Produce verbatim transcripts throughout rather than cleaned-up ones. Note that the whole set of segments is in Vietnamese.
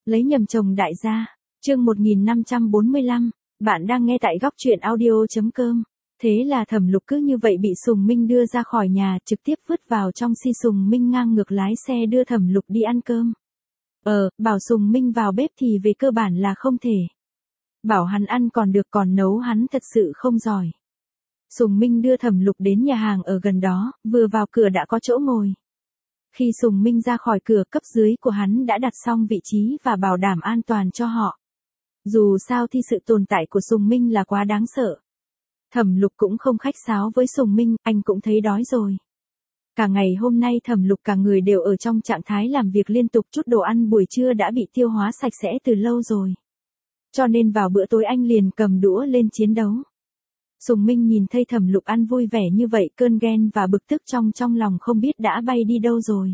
Lấy nhầm chồng đại gia. Chương một nghìn năm trăm bốn mươi lăm. Bạn đang nghe tại góc truyện audio chấm com. Thế là Thẩm Lục cứ như vậy bị Sùng Minh đưa ra khỏi nhà, trực tiếp vứt vào trong si. Sùng Minh ngang ngược lái xe đưa Thẩm Lục đi ăn cơm. Ờ, bảo Sùng Minh vào bếp thì về cơ bản là không thể. Bảo hắn ăn còn được, còn nấu hắn thật sự không giỏi. Sùng Minh đưa Thẩm Lục đến nhà hàng ở gần đó, vừa vào cửa đã có chỗ ngồi. Khi Sùng Minh ra khỏi cửa, cấp dưới của hắn đã đặt xong vị trí và bảo đảm an toàn cho họ. Dù sao thì sự tồn tại của Sùng Minh là quá đáng sợ. Thẩm Lục cũng không khách sáo với Sùng Minh, anh cũng thấy đói rồi. Cả ngày hôm nay Thẩm Lục cả người đều ở trong trạng thái làm việc liên tục, chút đồ ăn buổi trưa đã bị tiêu hóa sạch sẽ từ lâu rồi. Cho nên vào bữa tối anh liền cầm đũa lên chiến đấu. Sùng Minh nhìn thấy Thẩm Lục ăn vui vẻ như vậy, cơn ghen và bực tức trong trong lòng không biết đã bay đi đâu rồi.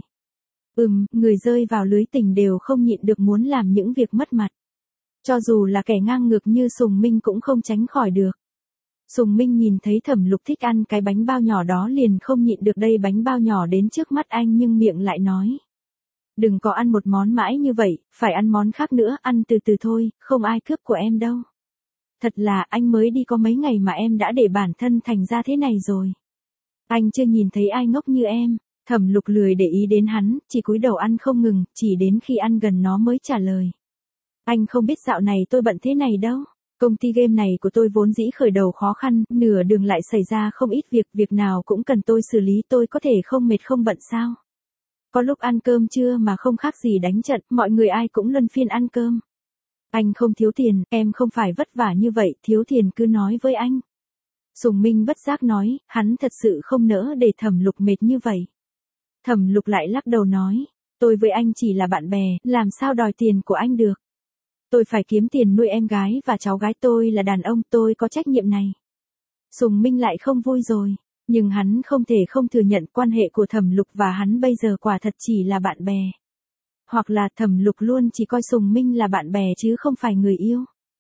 Ừm, người rơi vào lưới tình đều không nhịn được muốn làm những việc mất mặt. Cho dù là kẻ ngang ngược như Sùng Minh cũng không tránh khỏi được. Sùng Minh nhìn thấy Thẩm Lục thích ăn cái bánh bao nhỏ đó liền không nhịn được đây bánh bao nhỏ đến trước mắt anh nhưng miệng lại nói. Đừng có ăn một món mãi như vậy, phải ăn món khác nữa, ăn từ từ thôi, không ai cướp của em đâu. Thật là anh mới đi có mấy ngày mà em đã để bản thân thành ra thế này rồi. Anh chưa nhìn thấy ai ngốc như em. Thẩm Lục lười để ý đến hắn, chỉ cúi đầu ăn không ngừng, chỉ đến khi ăn gần nó mới trả lời. Anh không biết dạo này tôi bận thế này đâu. Công ty game này của tôi vốn dĩ khởi đầu khó khăn, nửa đường lại xảy ra không ít việc, việc nào cũng cần tôi xử lý, tôi có thể không mệt không bận sao. Có lúc ăn cơm trưa mà không khác gì đánh trận, mọi người ai cũng luân phiên ăn cơm. Anh không thiếu tiền, em không phải vất vả như vậy, thiếu tiền cứ nói với anh. Sùng Minh bất giác nói, hắn thật sự không nỡ để Thẩm Lục mệt như vậy. Thẩm Lục lại lắc đầu nói, tôi với anh chỉ là bạn bè, làm sao đòi tiền của anh được. Tôi phải kiếm tiền nuôi em gái và cháu gái, tôi là đàn ông, tôi có trách nhiệm này. Sùng Minh lại không vui rồi, nhưng hắn không thể không thừa nhận quan hệ của Thẩm Lục và hắn bây giờ quả thật chỉ là bạn bè. Hoặc là Thẩm Lục luôn chỉ coi Sùng Minh là bạn bè chứ không phải người yêu.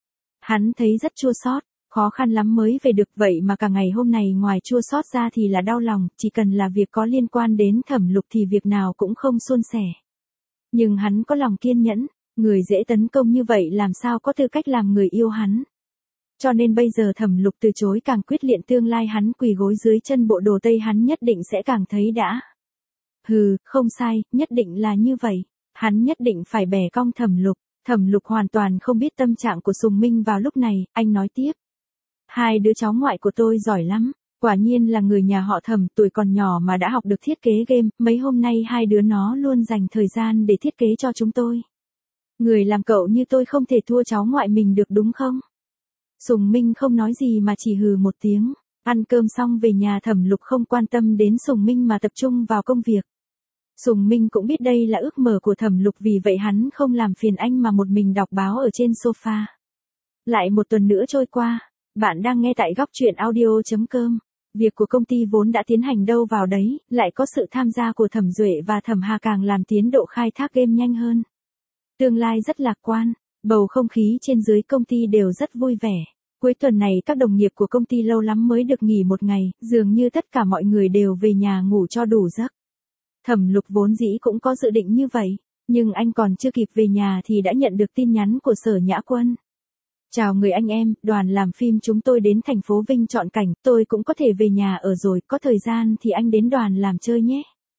Hắn thấy rất chua xót, khó khăn lắm mới về được vậy mà cả ngày hôm nay ngoài chua xót ra thì là đau lòng, chỉ cần là việc có liên quan đến Thẩm Lục thì việc nào cũng không suôn sẻ. Nhưng hắn có lòng kiên nhẫn, người dễ tấn công như vậy làm sao có tư cách làm người yêu hắn. Cho nên bây giờ Thẩm Lục từ chối càng quyết liệt, tương lai hắn quỳ gối dưới chân bộ đồ Tây hắn nhất định sẽ càng thấy đã. Hừ, không sai, nhất định là như vậy. Hắn nhất định phải bẻ cong Thẩm Lục. Thẩm Lục hoàn toàn không biết tâm trạng của Sùng Minh vào lúc này, anh nói tiếp. Hai đứa cháu ngoại của tôi giỏi lắm, quả nhiên là người nhà họ Thẩm, tuổi còn nhỏ mà đã học được thiết kế game, mấy hôm nay hai đứa nó luôn dành thời gian để thiết kế cho chúng tôi. Người làm cậu như tôi không thể thua cháu ngoại mình được đúng không? Sùng Minh không nói gì mà chỉ hừ một tiếng. Ăn cơm xong về nhà, Thẩm Lục không quan tâm đến Sùng Minh mà tập trung vào công việc. Sùng Minh cũng biết đây là ước mơ của Thẩm Lục, vì vậy hắn không làm phiền anh mà một mình đọc báo ở trên sofa. Lại một tuần nữa trôi qua, bạn đang nghe tại góc truyện audio chấm com. Việc của công ty vốn đã tiến hành đâu vào đấy, lại có sự tham gia của Thẩm Duệ và Thẩm Hà càng làm tiến độ khai thác game nhanh hơn. Tương lai rất lạc quan, bầu không khí trên dưới công ty đều rất vui vẻ. Cuối tuần này các đồng nghiệp của công ty lâu lắm mới được nghỉ một ngày, dường như tất cả mọi người đều về nhà ngủ cho đủ giấc. Thẩm Lục vốn dĩ cũng có dự định như vậy, nhưng anh còn chưa kịp về nhà thì đã nhận được tin nhắn của Sở Nhã Quân. Chào người anh em, đoàn làm phim chúng tôi đến thành phố Vinh chọn cảnh, tôi cũng có thể về nhà ở rồi, có thời gian thì anh đến đoàn làm chơi nhé.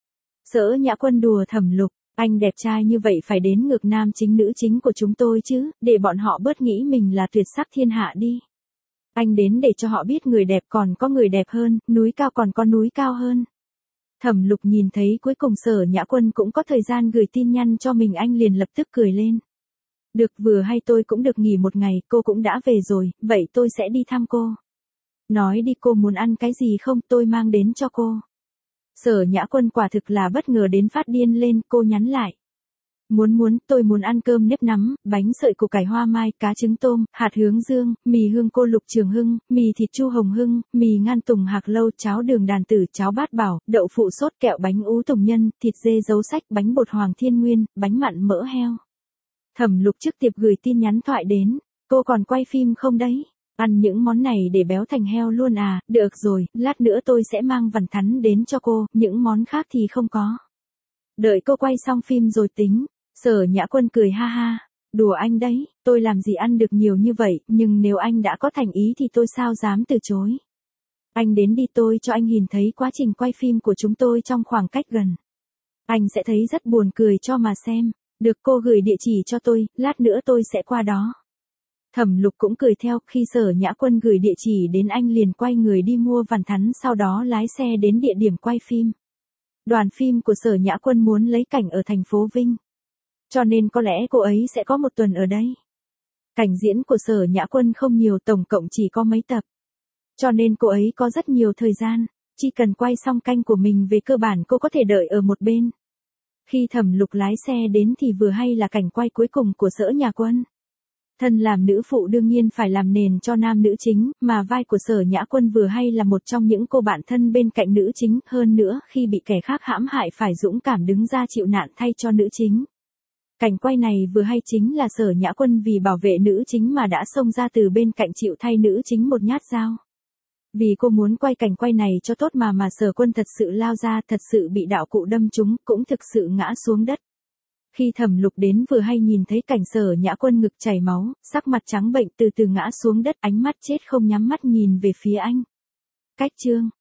Sở Nhã Quân đùa Thẩm Lục, anh đẹp trai như vậy phải đến ngược nam chính nữ chính của chúng tôi chứ, để bọn họ bớt nghĩ mình là tuyệt sắc thiên hạ đi. Anh đến để cho họ biết người đẹp còn có người đẹp hơn, núi cao còn có núi cao hơn. Thẩm Lục nhìn thấy cuối cùng Sở Nhã Quân cũng có thời gian gửi tin nhắn cho mình, anh liền lập tức cười lên. Được, vừa hay tôi cũng được nghỉ một ngày, cô cũng đã về rồi, vậy tôi sẽ đi thăm cô. Nói đi, cô muốn ăn cái gì không, tôi mang đến cho cô. Sở Nhã Quân quả thực là bất ngờ đến phát điên lên, cô nhắn lại. Muốn muốn, tôi muốn ăn cơm nếp nắm, bánh sợi củ cải hoa mai, cá trứng tôm, hạt hướng dương, mì hương cô Lục Trường Hưng, mì thịt chu Hồng Hưng, mì ngan tùng hạc lâu, cháo đường đàn tử, cháo bát bảo, đậu phụ sốt kẹo, bánh ú tùng nhân, thịt dê dấu sách, bánh bột Hoàng Thiên Nguyên, bánh mặn mỡ heo. Thẩm Lục trước tiệp gửi tin nhắn thoại đến, cô còn quay phim không đấy? Ăn những món này để béo thành heo luôn à, được rồi, lát nữa tôi sẽ mang vằn thắn đến cho cô, những món khác thì không có. Đợi cô quay xong phim rồi tính. Sở Nhã Quân cười ha ha, Đùa anh đấy, tôi làm gì ăn được nhiều như vậy, nhưng nếu anh đã có thành ý thì tôi sao dám từ chối. Anh đến đi, tôi cho anh nhìn thấy quá trình quay phim của chúng tôi trong khoảng cách gần. Anh sẽ thấy rất buồn cười cho mà xem. Được, cô gửi địa chỉ cho tôi, lát nữa tôi sẽ qua đó. Thẩm Lục cũng cười theo, khi Sở Nhã Quân gửi địa chỉ đến anh liền quay người đi mua vằn thắn, sau đó lái xe đến địa điểm quay phim. Đoàn phim của Sở Nhã Quân muốn lấy cảnh ở thành phố Vinh. Cho nên có lẽ cô ấy sẽ có một tuần ở đây. Cảnh diễn của Sở Nhã Quân không nhiều, tổng cộng chỉ có mấy tập. Cho nên cô ấy có rất nhiều thời gian, chỉ cần quay xong canh của mình về cơ bản cô có thể đợi ở một bên. Khi Thẩm Lục lái xe đến thì vừa hay là cảnh quay cuối cùng của Sở Nhã Quân. Thân làm nữ phụ đương nhiên phải làm nền cho nam nữ chính, mà vai của Sở Nhã Quân vừa hay là một trong những cô bạn thân bên cạnh nữ chính, hơn nữa khi bị kẻ khác hãm hại phải dũng cảm đứng ra chịu nạn thay cho nữ chính. Cảnh quay này vừa hay chính là Sở Nhã Quân vì bảo vệ nữ chính mà đã xông ra từ bên cạnh chịu thay nữ chính một nhát dao. Vì cô muốn quay cảnh quay này cho tốt mà mà Sở Quân thật sự lao ra, thật sự bị đạo cụ đâm trúng, cũng thực sự ngã xuống đất. Khi Thẩm Lục đến vừa hay nhìn thấy cảnh Sở Nhã Quân ngực chảy máu, sắc mặt trắng bệnh từ từ ngã xuống đất, ánh mắt chết không nhắm mắt nhìn về phía anh. Cách chương